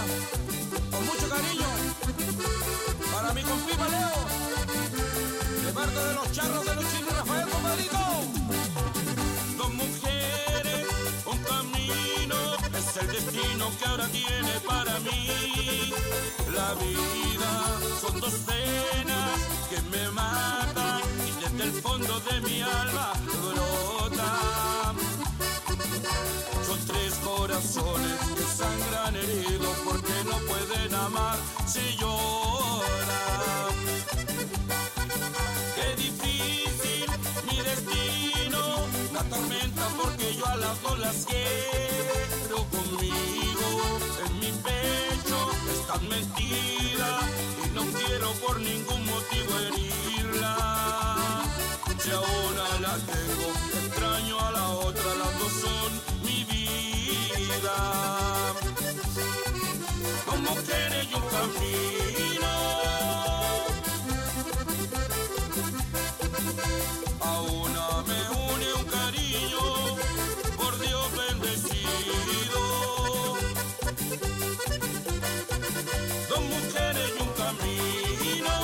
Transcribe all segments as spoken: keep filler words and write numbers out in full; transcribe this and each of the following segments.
con mucho cariño, para mi compipa Leo, de parte de los charros de Luchín y Rafael, compadrito. Dos mujeres, un camino, es el destino que ahora tiene para mí. La vida son dos penas que me matan y desde el fondo de mi alma brotan. Son tres corazones que sangran heridos porque no pueden amar si lloran. Qué difícil mi destino, la tormenta porque yo a las dos las quiero conmigo. En mi pecho están metidas y no quiero por ningún motivo herirla. Si a una la tengo, extraño a la otra, las dos son mi vida. Dos mujeres y un camino, a una me une un cariño, por Dios bendecido. Dos mujeres y un camino,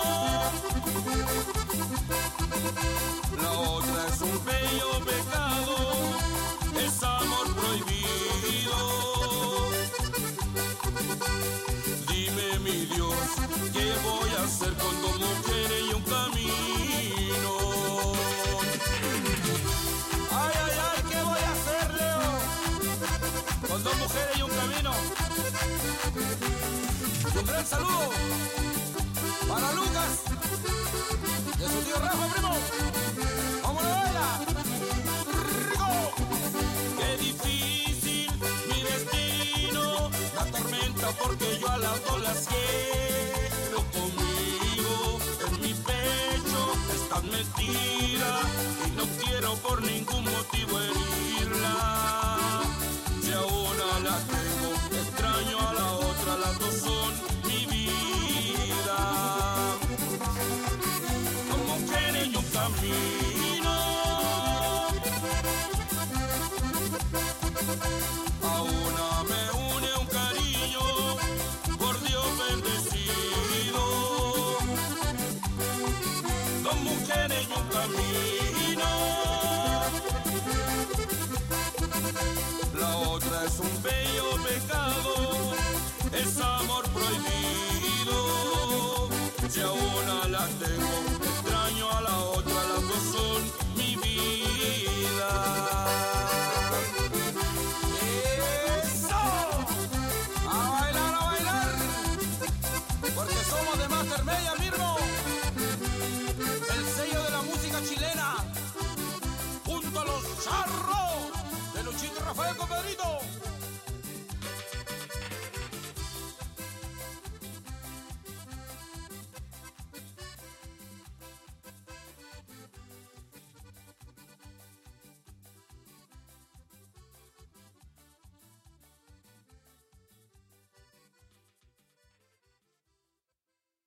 la otra es un bello pecado, es amor prohibido. Dime mi Dios, ¿qué voy a hacer con dos mujeres y un camino? Ay, ay, ay, ¿qué voy a hacer, Leo? Con dos mujeres y un camino. Y un gran saludo para Lucas y a su tío Rafa, primo. ¡Vamos a la baila! ¡Rico! Qué difícil mi destino, la tormenta porque yo a las dos las quiero conmigo. En mi pecho están metidas y no quiero por ningún motivo herir.